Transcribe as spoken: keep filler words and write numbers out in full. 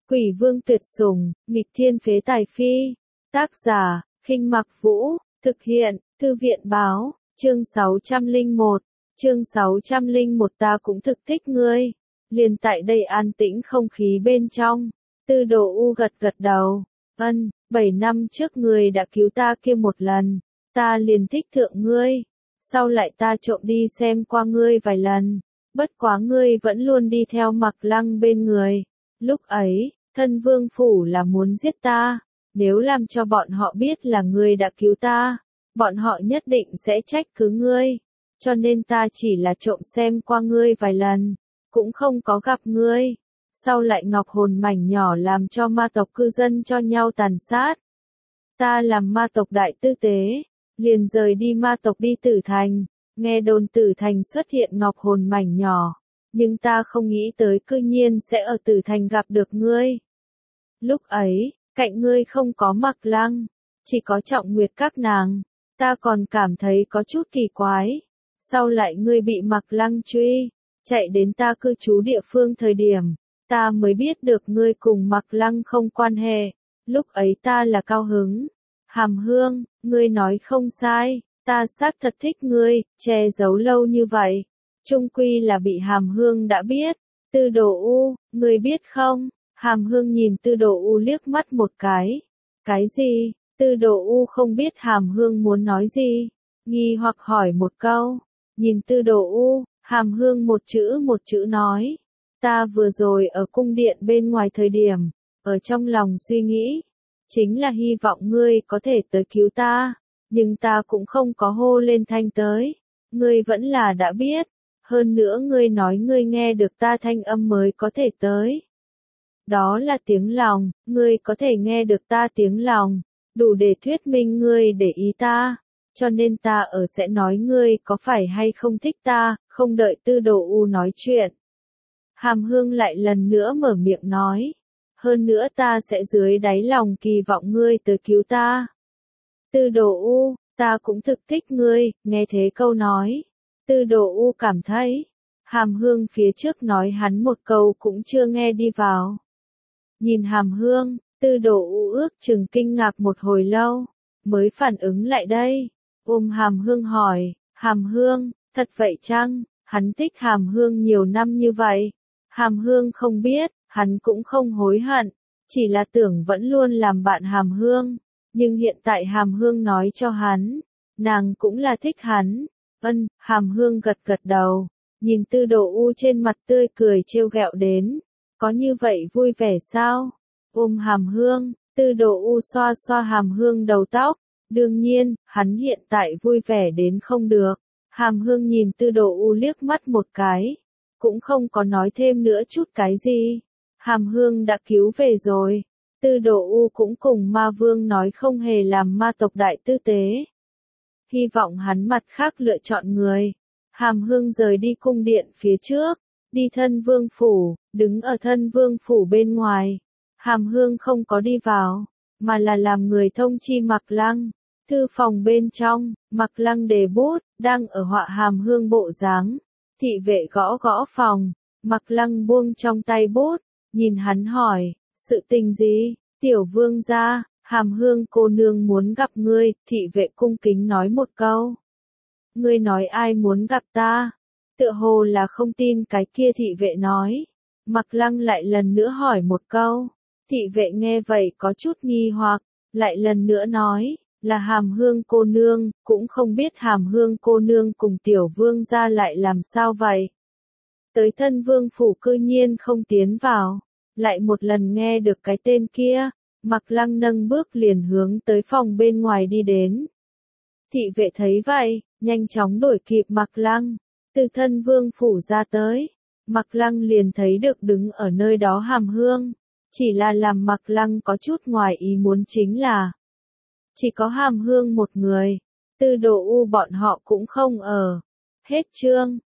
Quỷ vương tuyệt sủng, nghịch thiên phế tài phi. Tác giả, Khinh Mặc Vũ, thực hiện, Thư viện báo, chương sáu trăm lẻ một, chương sáu trăm lẻ một ta cũng thực thích ngươi. Liền tại đây an tĩnh không khí bên trong, Tư Đồ U gật gật đầu, ân, bảy năm trước ngươi đã cứu ta kia một lần, ta liền thích thượng ngươi. Sau lại ta trộm đi xem qua ngươi vài lần, bất quá ngươi vẫn luôn đi theo Mặc Lăng bên người. Lúc ấy, thân vương phủ là muốn giết ta, nếu làm cho bọn họ biết là ngươi đã cứu ta, bọn họ nhất định sẽ trách cứ ngươi, cho nên ta chỉ là trộm xem qua ngươi vài lần, cũng không có gặp ngươi. Sau lại ngọc hồn mảnh nhỏ làm cho ma tộc cư dân cho nhau tàn sát. Ta làm ma tộc đại tư tế, liền rời đi ma tộc đi Tử Thành, nghe đồn Tử Thành xuất hiện ngọc hồn mảnh nhỏ, nhưng ta không nghĩ tới cư nhiên sẽ ở Tử Thành gặp được ngươi. Lúc ấy, cạnh ngươi không có Mặc Lăng, chỉ có Trọng Nguyệt các nàng, ta còn cảm thấy có chút kỳ quái. Sau lại ngươi bị Mặc Lăng truy, chạy đến ta cư trú địa phương thời điểm, ta mới biết được ngươi cùng Mặc Lăng không quan hệ, lúc ấy ta là cao hứng. Hàm Hương, ngươi nói không sai, ta xác thật thích ngươi, che giấu lâu như vậy, chung quy là bị Hàm Hương đã biết. Tư Đồ U, ngươi biết không? Hàm Hương nhìn Tư Đồ U liếc mắt một cái. Cái gì? Tư Đồ U không biết Hàm Hương muốn nói gì, nghi hoặc hỏi một câu. Nhìn Tư Đồ U, Hàm Hương một chữ một chữ nói. Ta vừa rồi ở cung điện bên ngoài thời điểm, ở trong lòng suy nghĩ, chính là hy vọng ngươi có thể tới cứu ta, nhưng ta cũng không có hô lên thanh tới. Ngươi vẫn là đã biết, hơn nữa ngươi nói ngươi nghe được ta thanh âm mới có thể tới. Đó là tiếng lòng, ngươi có thể nghe được ta tiếng lòng, đủ để thuyết minh ngươi để ý ta, cho nên ta ở sẽ nói ngươi có phải hay không thích ta, không đợi Tư Đồ U nói chuyện. Hàm Hương lại lần nữa mở miệng nói, hơn nữa ta sẽ dưới đáy lòng kỳ vọng ngươi tới cứu ta. Tư Đồ U, ta cũng thực thích ngươi, nghe thế câu nói. Tư Đồ U cảm thấy, Hàm Hương phía trước nói hắn một câu cũng chưa nghe đi vào. Nhìn Hàm Hương, Tư Đồ U ước chừng kinh ngạc một hồi lâu, mới phản ứng lại đây. Ôm Hàm Hương hỏi, Hàm Hương, thật vậy chăng? Hắn thích Hàm Hương nhiều năm như vậy. Hàm Hương không biết, hắn cũng không hối hận, chỉ là tưởng vẫn luôn làm bạn Hàm Hương. Nhưng hiện tại Hàm Hương nói cho hắn, nàng cũng là thích hắn. Ân, Hàm Hương gật gật đầu, nhìn Tư Đồ U trên mặt tươi cười trêu ghẹo đến. Có như vậy vui vẻ sao? Ôm Hàm Hương, Tư Đồ U xoa xoa Hàm Hương đầu tóc. Đương nhiên, hắn hiện tại vui vẻ đến không được. Hàm Hương nhìn Tư Đồ U liếc mắt một cái, cũng không có nói thêm nữa chút cái gì. Hàm Hương đã cứu về rồi. Tư Đồ U cũng cùng Ma Vương nói không hề làm ma tộc đại tư tế. Hy vọng hắn mặt khác lựa chọn người. Hàm Hương rời đi cung điện phía trước, đi Thân Vương phủ, đứng ở Thân Vương phủ bên ngoài. Hàm Hương không có đi vào, mà là làm người thông chi Mặc Lăng. Thư phòng bên trong, Mặc Lăng đề bút, đang ở họa Hàm Hương bộ dáng. Thị vệ gõ gõ phòng, Mặc Lăng buông trong tay bút, nhìn hắn hỏi, sự tình gì? Tiểu vương gia, Hàm Hương cô nương muốn gặp ngươi. Thị vệ cung kính nói một câu. Ngươi nói ai muốn gặp ta? Tựa hồ là không tin cái kia thị vệ nói. Mặc Lăng lại lần nữa hỏi một câu. Thị vệ nghe vậy có chút nghi hoặc, lại lần nữa nói, là Hàm Hương cô nương, cũng không biết Hàm Hương cô nương cùng tiểu vương gia lại làm sao vậy. Tới Thân Vương phủ cư nhiên không tiến vào, lại một lần nghe được cái tên kia, Mặc Lăng nâng bước liền hướng tới phòng bên ngoài đi đến. Thị vệ thấy vậy, nhanh chóng đuổi kịp Mặc Lăng, từ Thân Vương phủ ra tới. Mặc Lăng liền thấy được đứng ở nơi đó Hàm Hương, chỉ là làm Mặc Lăng có chút ngoài ý muốn chính là chỉ có Hàm Hương một người, Tư Đồ U bọn họ cũng không ở. Hết chương.